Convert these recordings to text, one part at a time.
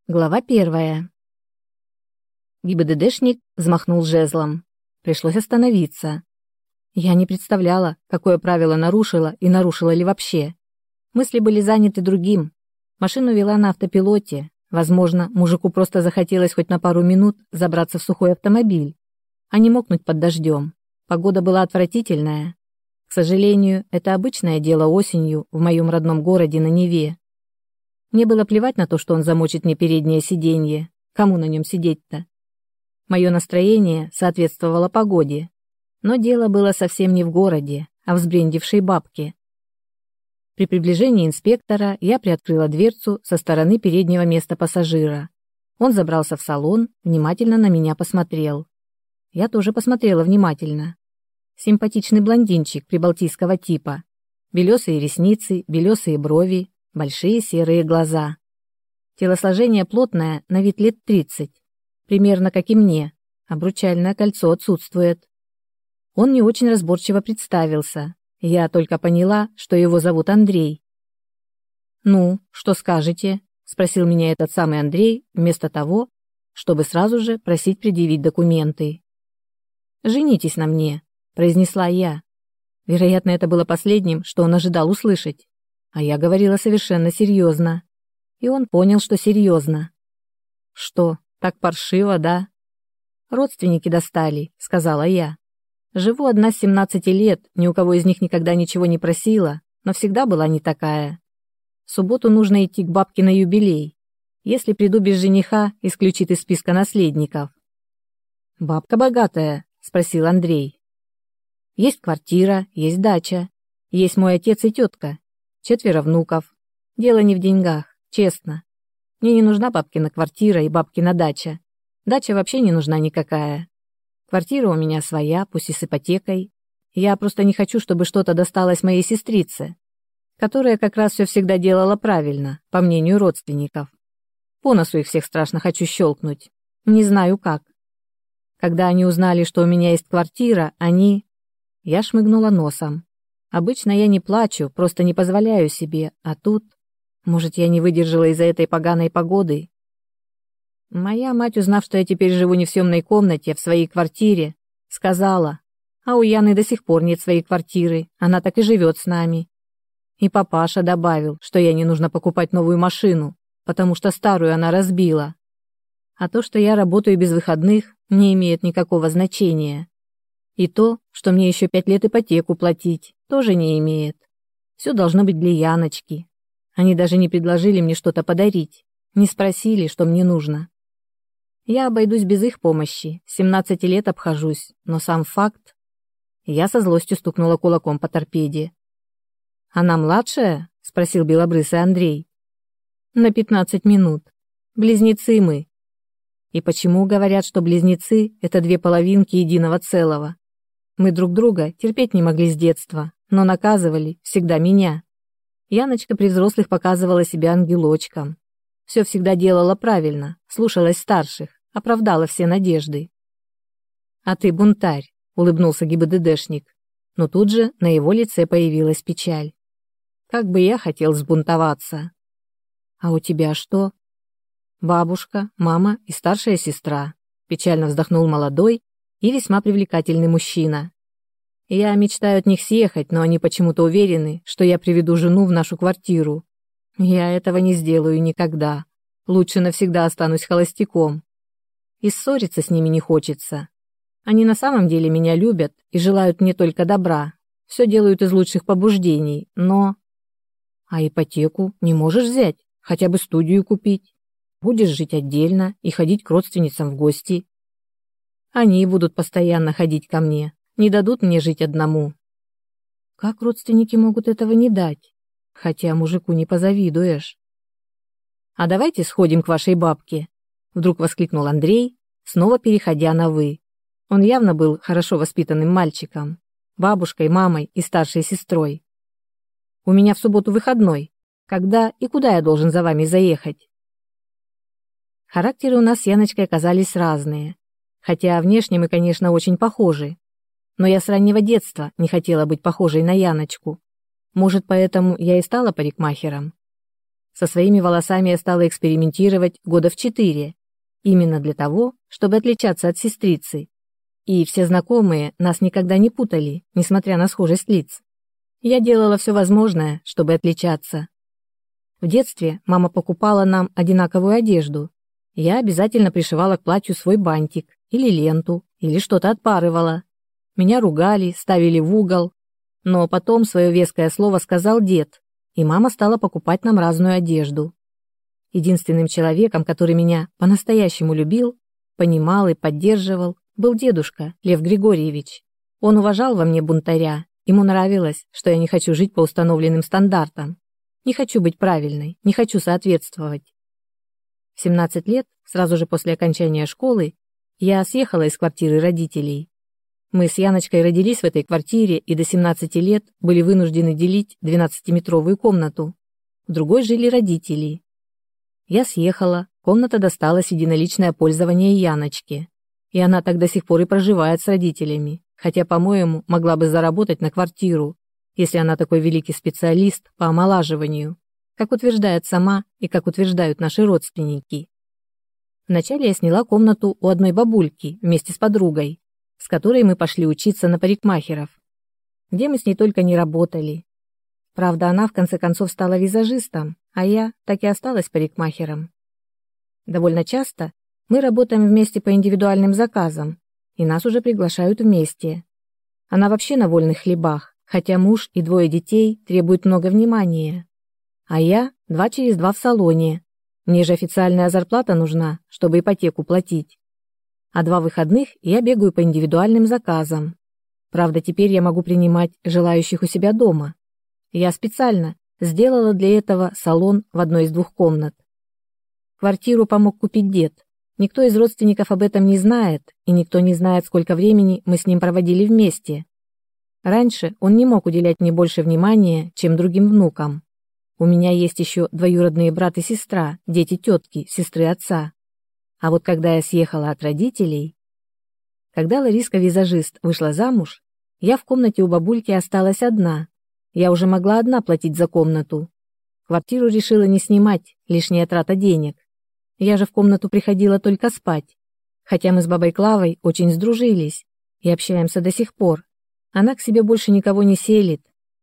Глава 1. ГИБДДшник взмахнул жезлом. Пришлось остановиться. Я не представляла, какое правило нарушила и нарушила ли вообще. Мысли были заняты другим. Машину вела на автопилоте. Возможно, мужику просто захотелось хоть на пару минут забраться в сухой автомобиль, а не мокнуть под дождем. Погода была отвратительная. К сожалению, это обычное дело осенью в моем родном городе на Неве. Мне было плевать на то, что он замочит мне переднее сиденье. Кому на нем сидеть-то? Мое настроение соответствовало погоде. Но дело было совсем не в городе, а в сбрендившей бабке. При приближении инспектора я приоткрыла дверцу со стороны переднего места пассажира. Он забрался в салон, внимательно на меня посмотрел. Я тоже посмотрела внимательно. Симпатичный блондинчик прибалтийского типа. Белесые ресницы, белесые брови, большие серые глаза. Телосложение плотное, на вид лет 30. Примерно как и мне. Обручальное кольцо отсутствует. Он не очень разборчиво представился. Я только поняла, что его зовут Андрей. «Ну, что скажете?» – спросил меня этот самый Андрей, вместо того, чтобы сразу же просить предъявить документы. «Женитесь на мне», – произнесла я. Вероятно, это было последним, что он ожидал услышать. А я говорила совершенно серьезно. И он понял, что серьезно. «Что, так паршиво, да?» «Родственники достали», — сказала я. «Живу одна с 17 лет, ни у кого из них никогда ничего не просила, но всегда была не такая. В субботу нужно идти к бабке на юбилей. Если приду без жениха, исключит из списка наследников». «Бабка богатая?» — спросил Андрей. «Есть квартира, есть дача, есть мой отец и тетка. 4 внуков. Дело не в деньгах, честно. Мне не нужна бабкина квартира и бабкина дача. Дача вообще не нужна никакая. Квартира у меня своя, пусть и с ипотекой. Я просто не хочу, чтобы что-то досталось моей сестрице, которая как раз все всегда делала правильно, по мнению родственников. По носу их всех страшно хочу щелкнуть. Не знаю как. Когда они узнали, что у меня есть квартира, они... Я шмыгнула носом. Обычно я не плачу, просто не позволяю себе, а тут... Может, я не выдержала из-за этой поганой погоды? Моя мать, узнав, что я теперь живу не в съемной комнате, а в своей квартире, сказала, а у Яны до сих пор нет своей квартиры, она так и живет с нами. И папаша добавил, что я не нужно покупать новую машину, потому что старую она разбила. А то, что я работаю без выходных, не имеет никакого значения. И то, что мне еще 5 лет ипотеку платить, тоже не имеет. Все должно быть для Яночки. Они даже не предложили мне что-то подарить, не спросили, что мне нужно. Я обойдусь без их помощи, с 17 лет обхожусь, но сам факт... Я со злостью стукнула кулаком по торпеде. «Она младшая?» — спросил белобрысый Андрей. «На 15 минут. Близнецы мы». «И почему говорят, что близнецы — это 2 половинки единого целого? Мы друг друга терпеть не могли с детства, но наказывали всегда меня. Яночка при взрослых показывала себя ангелочком. Все всегда делала правильно, слушалась старших, оправдала все надежды». «А ты бунтарь», — улыбнулся ГИБДДшник, но тут же на его лице появилась печаль. «Как бы я хотел сбунтоваться». «А у тебя что?» «Бабушка, мама и старшая сестра», — печально вздохнул молодой и весьма привлекательный мужчина. «Я мечтаю от них съехать, но они почему-то уверены, что я приведу жену в нашу квартиру. Я этого не сделаю никогда. Лучше навсегда останусь холостяком. И ссориться с ними не хочется. Они на самом деле меня любят и желают мне только добра. Все делают из лучших побуждений, но... А ипотеку не можешь взять? Хотя бы студию купить? Будешь жить отдельно и ходить к родственницам в гости. Они будут постоянно ходить ко мне, не дадут мне жить одному». Как родственники могут этого не дать? Хотя мужику не позавидуешь. «А давайте сходим к вашей бабке», — вдруг воскликнул Андрей, снова переходя на «вы». Он явно был хорошо воспитанным мальчиком, бабушкой, мамой и старшей сестрой. «У меня в субботу выходной. Когда и куда я должен за вами заехать?» Характеры у нас с Яночкой оказались разные, хотя внешне мы, конечно, очень похожи. Но я с раннего детства не хотела быть похожей на Яночку. Может, поэтому я и стала парикмахером. Со своими волосами я стала экспериментировать года в 4, именно для того, чтобы отличаться от сестрицы. И все знакомые нас никогда не путали, несмотря на схожесть лиц. Я делала все возможное, чтобы отличаться. В детстве мама покупала нам одинаковую одежду. Я обязательно пришивала к платью свой бантик или ленту, или что-то отпарывала. Меня ругали, ставили в угол. Но потом свое веское слово сказал дед, и мама стала покупать нам разную одежду. Единственным человеком, который меня по-настоящему любил, понимал и поддерживал, был дедушка Лев Григорьевич. Он уважал во мне бунтаря, ему нравилось, что я не хочу жить по установленным стандартам. Не хочу быть правильной, не хочу соответствовать. В 17 лет, сразу же после окончания школы, я съехала из квартиры родителей. Мы с Яночкой родились в этой квартире и до 17 лет были вынуждены делить 12-метровую комнату. В другой жили родители. Я съехала, комната досталась в единоличное пользование Яночке. И она так до сих пор и проживает с родителями, хотя, по-моему, могла бы заработать на квартиру, если она такой великий специалист по омолаживанию, как утверждает сама и как утверждают наши родственники. Вначале я сняла комнату у одной бабульки вместе с подругой, с которой мы пошли учиться на парикмахеров, где мы с ней только не работали. Правда, она в конце концов стала визажистом, а я так и осталась парикмахером. Довольно часто мы работаем вместе по индивидуальным заказам, и нас уже приглашают вместе. Она вообще на вольных хлебах, хотя муж и 2 детей требуют много внимания. А я 2 через 2 в салоне. Мне же официальная зарплата нужна, чтобы ипотеку платить. А 2 выходных я бегаю по индивидуальным заказам. Правда, теперь я могу принимать желающих у себя дома. Я специально сделала для этого салон в одной из 2 комнат. Квартиру помог купить дед. Никто из родственников об этом не знает, и никто не знает, сколько времени мы с ним проводили вместе. Раньше он не мог уделять мне больше внимания, чем другим внукам. У меня есть еще двоюродные брат и сестра, дети тетки, сестры отца. А вот когда я съехала от родителей... Когда Лариска-визажист вышла замуж, я в комнате у бабульки осталась одна. Я уже могла одна платить за комнату. Квартиру решила не снимать, лишняя трата денег. Я же в комнату приходила только спать. Хотя мы с бабой Клавой очень сдружились и общаемся до сих пор. Она к себе больше никого не селит.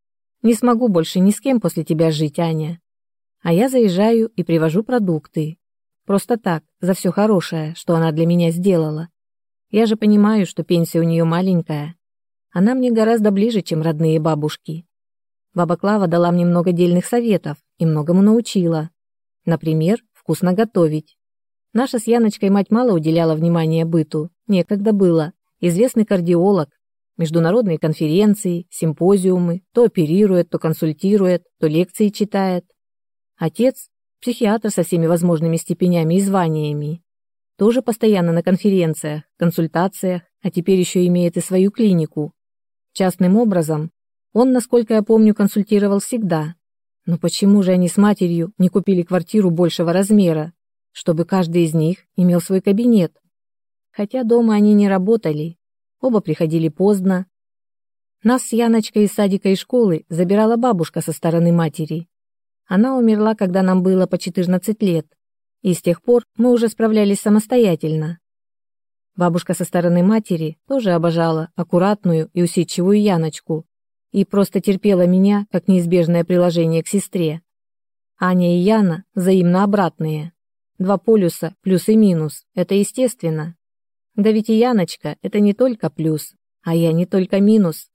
Не смогу больше ни с кем после тебя жить, Аня. А я заезжаю и привожу продукты. Просто так, за все хорошее, что она для меня сделала. Я же понимаю, что пенсия у нее маленькая. Она мне гораздо ближе, чем родные бабушки. Баба Клава дала мне много дельных советов и многому научила. Например, вкусно готовить. Наша с Яночкой мать мало уделяла внимания быту, некогда было. Известный кардиолог, международные конференции, симпозиумы, то оперирует, то консультирует, то лекции читает. Отец – психиатр со всеми возможными степенями и званиями. Тоже постоянно на конференциях, консультациях, а теперь еще имеет и свою клинику. Частным образом он, насколько я помню, консультировал всегда. Но почему же они с матерью не купили квартиру большего размера, чтобы каждый из них имел свой кабинет? Хотя дома они не работали, оба приходили поздно. Нас с Яночкой из садика и школы забирала бабушка со стороны матери. Она умерла, когда нам было по 14 лет, и с тех пор мы уже справлялись самостоятельно. Бабушка со стороны матери тоже обожала аккуратную и усидчивую Яночку и просто терпела меня, как неизбежное приложение к сестре. Аня и Яна взаимно обратные. 2 полюса, плюс и минус, это естественно. Да ведь и Яночка – это не только плюс, а я не только минус.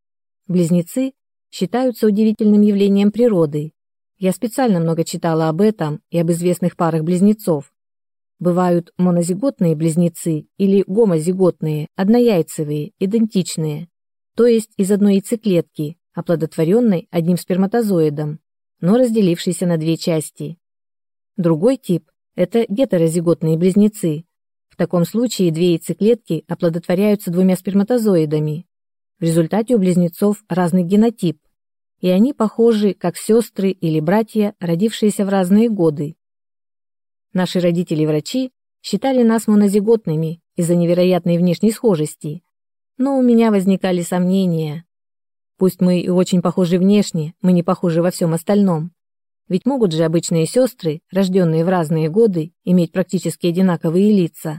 Близнецы считаются удивительным явлением природы. Я специально много читала об этом и об известных парах близнецов. Бывают монозиготные близнецы или гомозиготные, однояйцевые, идентичные, то есть из одной яйцеклетки, оплодотворенной одним сперматозоидом, но разделившейся на 2 части. Другой тип – это гетерозиготные близнецы. В таком случае 2 яйцеклетки оплодотворяются 2 сперматозоидами. В результате у близнецов разный генотип, и они похожи как сестры или братья, родившиеся в разные годы. Наши родители-врачи считали нас монозиготными из-за невероятной внешней схожести, но у меня возникали сомнения. Пусть мы и очень похожи внешне, мы не похожи во всем остальном. Ведь могут же обычные сестры, рожденные в разные годы, иметь практически одинаковые лица.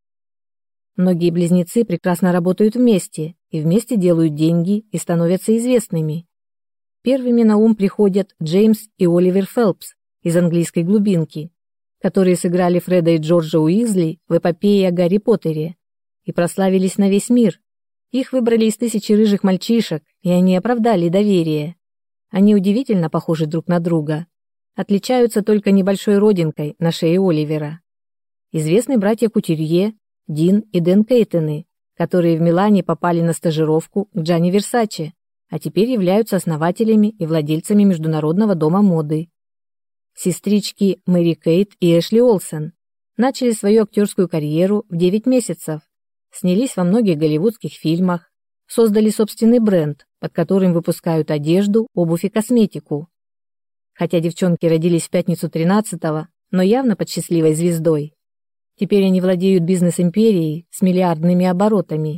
Многие близнецы прекрасно работают вместе, и вместе делают деньги и становятся известными. Первыми на ум приходят Джеймс и Оливер Фелпс из английской глубинки, которые сыграли Фреда и Джорджа Уизли в эпопее о Гарри Поттере и прославились на весь мир. Их выбрали из тысячи рыжих мальчишек, и они оправдали доверие. Они удивительно похожи друг на друга. Отличаются только небольшой родинкой на шее Оливера. Известны братья Кутюрье, Дин и Дэн Кейтоны, которые в Милане попали на стажировку к Джанни Версаче, а теперь являются основателями и владельцами международного дома моды. Сестрички Мэри Кейт и Эшли Олсен начали свою актерскую карьеру в 9 месяцев, снялись во многих голливудских фильмах, создали собственный бренд, под которым выпускают одежду, обувь и косметику. Хотя девчонки родились в пятницу 13-го, но явно под счастливой звездой. Теперь они владеют бизнес-империей с миллиардными оборотами.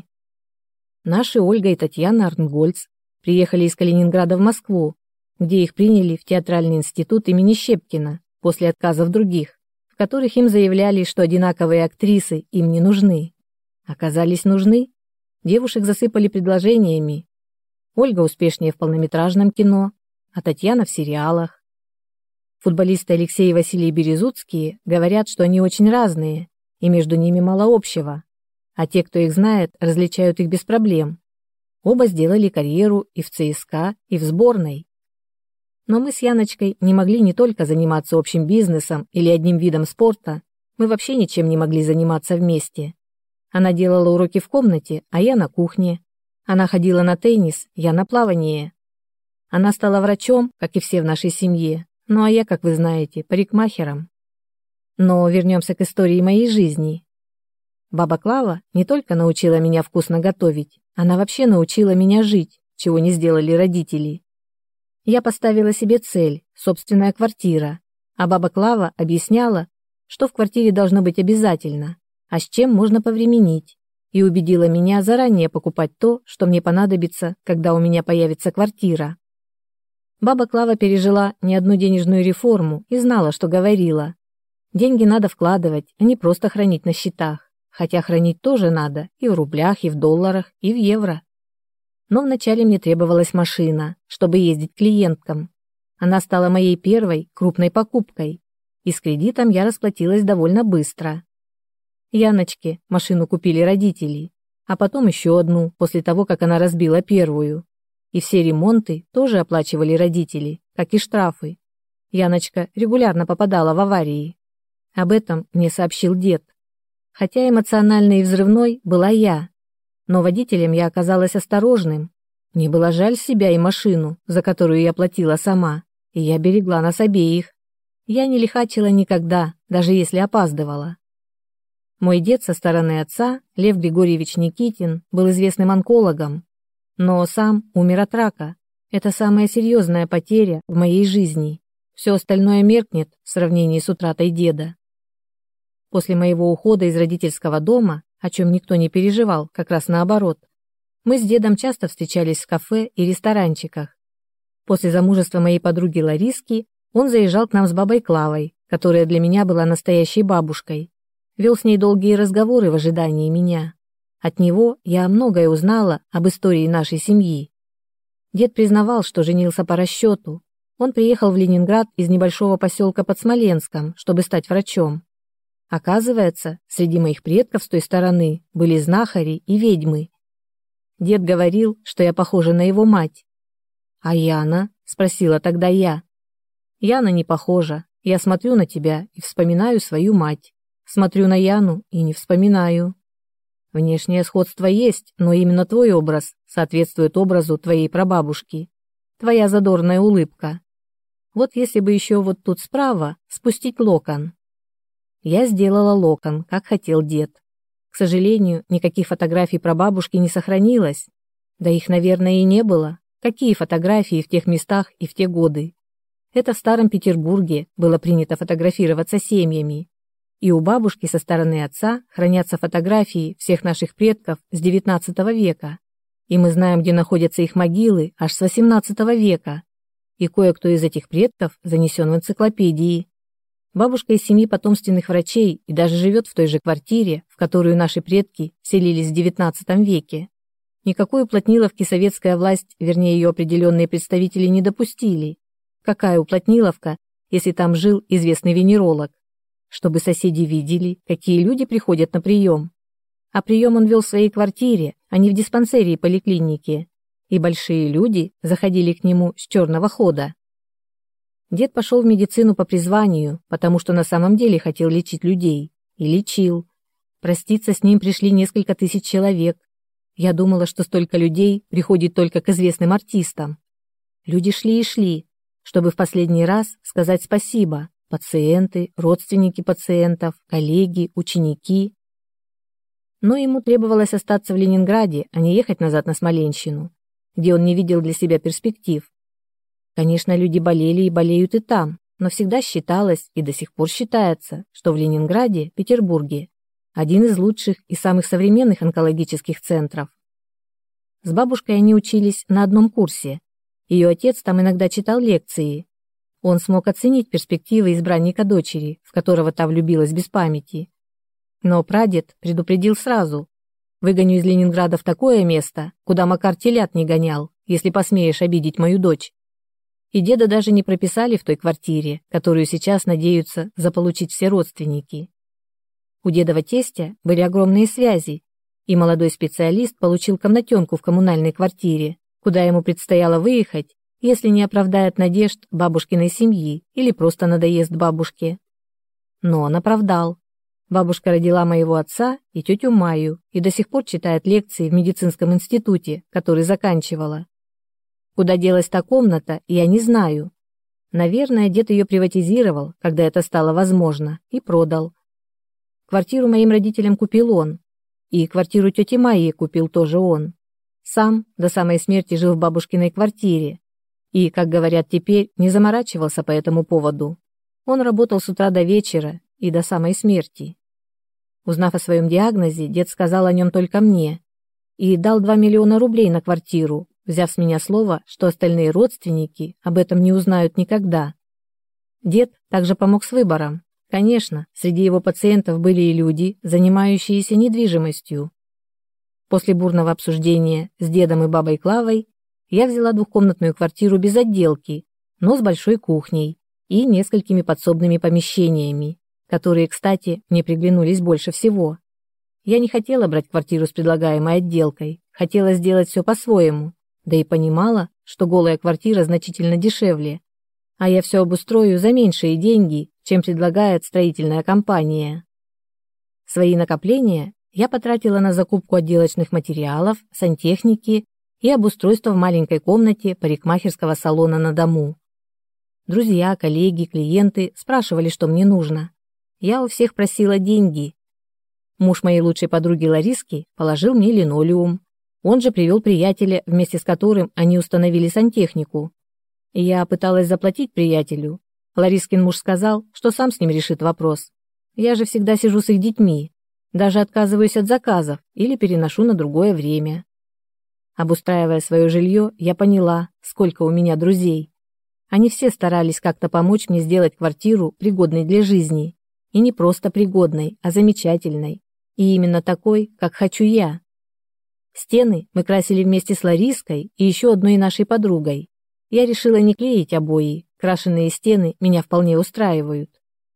Наши Ольга и Татьяна Арнгольц приехали из Калининграда в Москву, где их приняли в театральный институт имени Щепкина после отказов других, в которых им заявляли, что одинаковые актрисы им не нужны. Оказались нужны. Девушек засыпали предложениями. Ольга успешнее в полнометражном кино, а Татьяна в сериалах. Футболисты Алексей и Василий Березуцкие говорят, что они очень разные, и между ними мало общего. А те, кто их знает, различают их без проблем. Оба сделали карьеру и в ЦСКА, и в сборной. Но мы с Яночкой не могли не только заниматься общим бизнесом или одним видом спорта, мы вообще ничем не могли заниматься вместе. Она делала уроки в комнате, а я на кухне. Она ходила на теннис, я на плавание. Она стала врачом, как и все в нашей семье. Ну а я, как вы знаете, парикмахером. Но вернемся к истории моей жизни. Баба Клава не только научила меня вкусно готовить, она вообще научила меня жить, чего не сделали родители. Я поставила себе цель – собственная квартира, а баба Клава объясняла, что в квартире должно быть обязательно, а с чем можно повременить, и убедила меня заранее покупать то, что мне понадобится, когда у меня появится квартира. Баба Клава пережила не одну денежную реформу и знала, что говорила. Деньги надо вкладывать, а не просто хранить на счетах. Хотя хранить тоже надо и в рублях, и в долларах, и в евро. Но вначале мне требовалась машина, чтобы ездить к клиенткам. Она стала моей первой крупной покупкой, и с кредитом я расплатилась довольно быстро. Яночке машину купили родители, а потом еще одну, после того, как она разбила первую. И все ремонты тоже оплачивали родители, как и штрафы. Яночка регулярно попадала в аварии. Об этом мне сообщил дед. Хотя эмоциональной и взрывной была я, но водителем я оказалась осторожным. Мне было жаль себя и машину, за которую я платила сама, и я берегла нас обеих. Я не лихачила никогда, даже если опаздывала. Мой дед со стороны отца, Лев Григорьевич Никитин, был известным онкологом, но сам умер от рака. Это самая серьезная потеря в моей жизни. Все остальное меркнет в сравнении с утратой деда. После моего ухода из родительского дома, о чем никто не переживал, как раз наоборот, мы с дедом часто встречались в кафе и ресторанчиках. После замужества моей подруги Лариски он заезжал к нам с бабой Клавой, которая для меня была настоящей бабушкой. Вел с ней долгие разговоры в ожидании меня. От него я многое узнала об истории нашей семьи. Дед признавал, что женился по расчету. Он приехал в Ленинград из небольшого поселка под Смоленском, чтобы стать врачом. Оказывается, среди моих предков с той стороны были знахари и ведьмы. Дед говорил, что я похожа на его мать. «А Яна?» – спросила тогда я. «Яна не похожа. Я смотрю на тебя и вспоминаю свою мать. Смотрю на Яну и не вспоминаю. Внешнее сходство есть, но именно твой образ соответствует образу твоей прабабушки. Твоя задорная улыбка. Вот если бы еще вот тут справа спустить локон». Я сделала локон, как хотел дед. К сожалению, никаких фотографий прабабушки не сохранилось. Да их, наверное, и не было. Какие фотографии в тех местах и в те годы? Это в Старом Петербурге было принято фотографироваться семьями. И у бабушки со стороны отца хранятся фотографии всех наших предков с XIX века. И мы знаем, где находятся их могилы аж с XVIII века. и кое-кто из этих предков занесен в энциклопедии. Бабушка из семьи потомственных врачей и даже живет в той же квартире, в которую наши предки селились в XIX веке. Никакой уплотниловки советская власть, вернее ее определенные представители, не допустили. Какая уплотниловка, если там жил известный венеролог? Чтобы соседи видели, какие люди приходят на прием. А прием он вел в своей квартире, а не в диспансере и поликлинике. И большие люди заходили к нему с черного хода. Дед пошел в медицину по призванию, потому что на самом деле хотел лечить людей. И лечил. Проститься с ним пришли несколько тысяч человек. Я думала, что столько людей приходит только к известным артистам. Люди шли и шли, чтобы в последний раз сказать спасибо. Пациенты, родственники пациентов, коллеги, ученики. Но ему требовалось остаться в Ленинграде, а не ехать назад на Смоленщину, где он не видел для себя перспектив. Конечно, люди болели и болеют и там, но всегда считалось и до сих пор считается, что в Ленинграде, Петербурге, один из лучших и самых современных онкологических центров. С бабушкой они учились на одном курсе. Ее отец там иногда читал лекции. Он смог оценить перспективы избранника дочери, в которого та влюбилась без памяти. Но прадед предупредил сразу: выгоню из Ленинграда в такое место, куда Макар телят не гонял, если посмеешь обидеть мою дочь. И деда даже не прописали в той квартире, которую сейчас надеются заполучить все родственники. У дедова тестя были огромные связи, и молодой специалист получил комнатенку в коммунальной квартире, куда ему предстояло выехать, если не оправдает надежд бабушкиной семьи или просто надоест бабушке. Но он оправдал. Бабушка родила моего отца и тетю Майю и до сих пор читает лекции в медицинском институте, который заканчивала. Куда делась та комната, я не знаю. Наверное, дед ее приватизировал, когда это стало возможно, и продал. Квартиру моим родителям купил он. И квартиру тети Майи купил тоже он. Сам до самой смерти жил в бабушкиной квартире. И, как говорят теперь, не заморачивался по этому поводу. Он работал с утра до вечера и до самой смерти. Узнав о своем диагнозе, дед сказал о нем только мне. И дал 2 миллиона рублей на квартиру, взяв с меня слово, что остальные родственники об этом не узнают никогда. Дед также помог с выбором. Конечно, среди его пациентов были и люди, занимающиеся недвижимостью. После бурного обсуждения с дедом и бабой Клавой я взяла двухкомнатную квартиру без отделки, но с большой кухней и несколькими подсобными помещениями, которые, кстати, мне приглянулись больше всего. Я не хотела брать квартиру с предлагаемой отделкой, хотела сделать все по-своему, да и понимала, что голая квартира значительно дешевле, а я все обустрою за меньшие деньги, чем предлагает строительная компания. Свои накопления я потратила на закупку отделочных материалов, сантехники и обустройство в маленькой комнате парикмахерского салона на дому. Друзья, коллеги, клиенты спрашивали, что мне нужно. Я у всех просила деньги. Муж моей лучшей подруги Лариски положил мне линолеум. Он же привел приятеля, вместе с которым они установили сантехнику. Я пыталась заплатить приятелю. Ларискин муж сказал, что сам с ним решит вопрос. Я же всегда сижу с их детьми, даже отказываюсь от заказов или переношу на другое время. Обустраивая свое жилье, я поняла, сколько у меня друзей. Они все старались как-то помочь мне сделать квартиру пригодной для жизни. И не просто пригодной, а замечательной. И именно такой, как хочу я. Стены мы красили вместе с Лариской и еще одной нашей подругой. Я решила не клеить обои, крашеные стены меня вполне устраивают.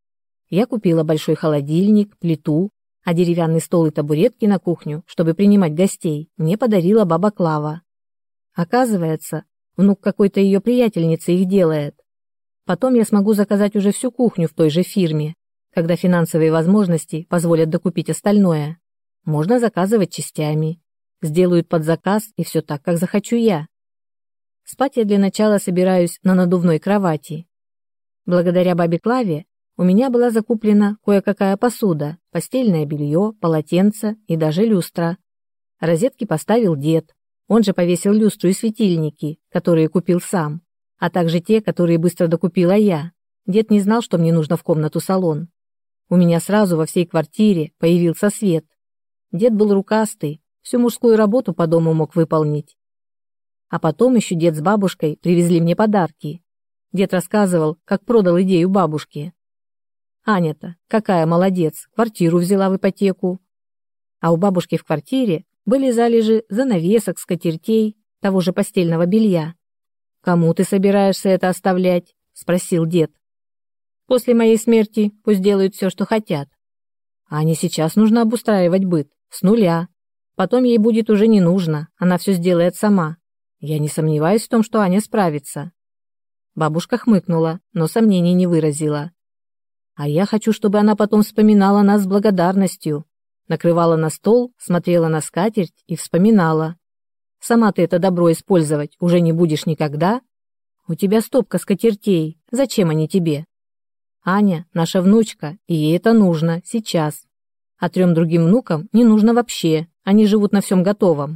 Я купила большой холодильник, плиту, а деревянный стол и табуретки на кухню, чтобы принимать гостей, мне подарила баба Клава. Оказывается, внук какой-то ее приятельницы их делает. Потом я смогу заказать уже всю кухню в той же фирме, когда финансовые возможности позволят докупить остальное. Можно заказывать частями. Сделают под заказ и все так, как захочу я. Спать я для начала собираюсь на надувной кровати. Благодаря бабе Клаве у меня была закуплена кое-какая посуда, постельное белье, полотенце и даже люстра. Розетки поставил дед. Он же повесил люстру и светильники, которые купил сам, а также те, которые быстро докупила я. Дед не знал, что мне нужно в комнату-салон. У меня сразу во всей квартире появился свет. Дед был рукастый, всю мужскую работу по дому мог выполнить. А потом еще дед с бабушкой привезли мне подарки. Дед рассказывал, как продал идею бабушке. Аня-то какая молодец, квартиру взяла в ипотеку. А у бабушки в квартире были залежи занавесок, скатертей, того же постельного белья. «Кому ты собираешься это оставлять?» – спросил дед. «После моей смерти пусть делают все, что хотят. Ане сейчас нужно обустраивать быт, с нуля. Потом ей будет уже не нужно, она все сделает сама. Я не сомневаюсь в том, что Аня справится». Бабушка хмыкнула, но сомнений не выразила. «А я хочу, чтобы она потом вспоминала нас с благодарностью. Накрывала на стол, смотрела на скатерть и вспоминала. Сама ты это добро использовать уже не будешь никогда. У тебя стопка скатертей, зачем они тебе? Аня – наша внучка, и ей это нужно сейчас. А 3 другим внукам не нужно вообще, они живут на всем готовом».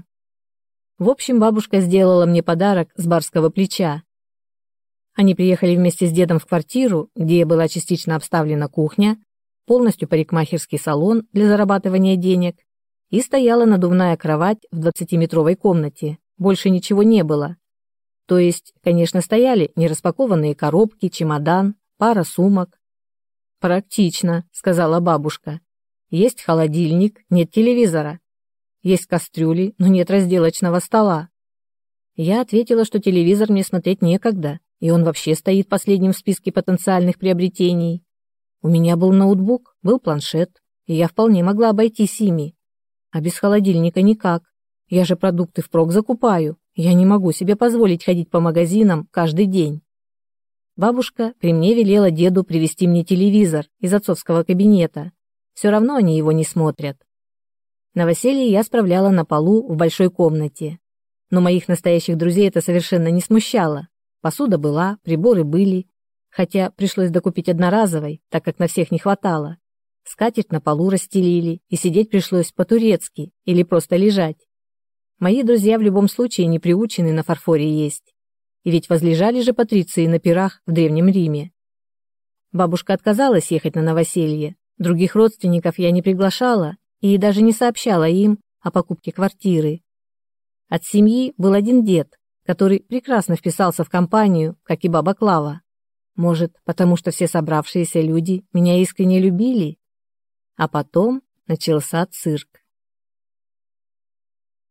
В общем, бабушка сделала мне подарок с барского плеча. Они приехали вместе с дедом в квартиру, где была частично обставлена кухня, полностью парикмахерский салон для зарабатывания денег, и стояла надувная кровать в 20-метровой комнате. Больше ничего не было. То есть, конечно, стояли нераспакованные коробки, чемодан, пара сумок. «Практично», — сказала бабушка. «Есть холодильник, нет телевизора. Есть кастрюли, но нет разделочного стола». Я ответила, что телевизор мне смотреть некогда, и он вообще стоит последним в списке потенциальных приобретений. У меня был ноутбук, был планшет, и я вполне могла обойтись ими. А без холодильника никак. Я же продукты впрок закупаю. Я не могу себе позволить ходить по магазинам каждый день. Бабушка при мне велела деду привезти мне телевизор из отцовского кабинета. Все равно они его не смотрят. Новоселье я справляла на полу в большой комнате. Но моих настоящих друзей это совершенно не смущало. Посуда была, приборы были. Хотя пришлось докупить одноразовой, так как на всех не хватало. Скатерть на полу расстелили, и сидеть пришлось по-турецки или просто лежать. Мои друзья в любом случае не приучены на фарфоре есть. И ведь возлежали же патриции на пирах в Древнем Риме. Бабушка отказалась ехать на новоселье. Других родственников я не приглашала и даже не сообщала им о покупке квартиры. От семьи был один дед, который прекрасно вписался в компанию, как и баба Клава. Может, потому что все собравшиеся люди меня искренне любили? А потом начался цирк.